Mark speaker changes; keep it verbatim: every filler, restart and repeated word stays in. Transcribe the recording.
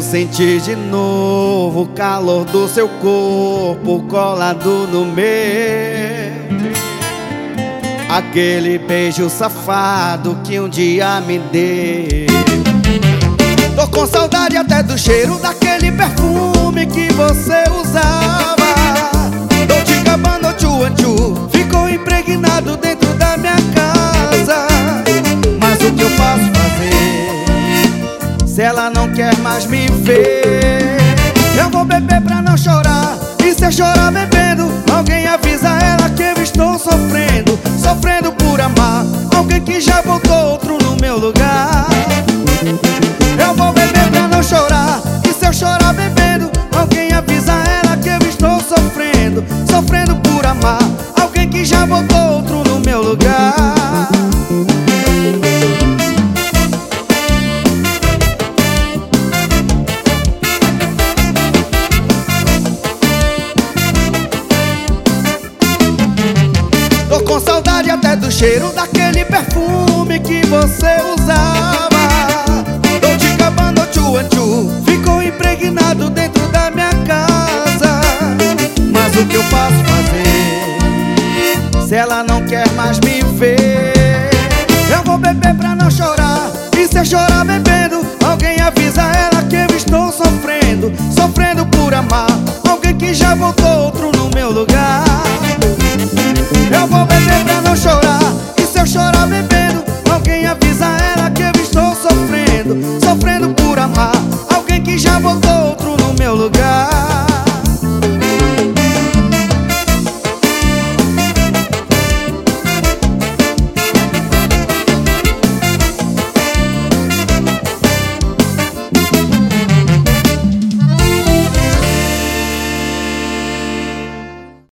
Speaker 1: quero sentir de novo o calor do seu corpo colado no meu. Aquele beijo safado que um dia me deu. Tô com saudade até do cheiro daquele perfume que você usava. Dolce and Gabbana, Tchu and Tchu, ficou impregnado dentro da minha casa. Mas o que eu posso fazer se ela não quer mais me ver? Eu vou beber pra não chorar, e se eu chorar bebendo, alguém avisa ela que eu estou sofrendo. Sofrendo por amar alguém que já botou outro no meu lugar. Eu vou beber pra não chorar, e se eu chorar bebendo, alguém avisa ela que eu estou sofrendo. Sofrendo por amar alguém que já botou outro no meu lugar. Tô com saudade até do cheiro daquele perfume que você usava. Dolce and Gabbana, Tchu and Tchu, ficou impregnado dentro da minha casa. Mas o que eu posso fazer se ela não quer mais me ver? Eu vou beber pra não chorar, e se eu chorar bebendo, alguém avisa ela que eu estou sofrendo. Sofrendo por amar alguém que já botou outro no meu lugar. Eu vou beber pra não chorar, e se eu chorar bebendo,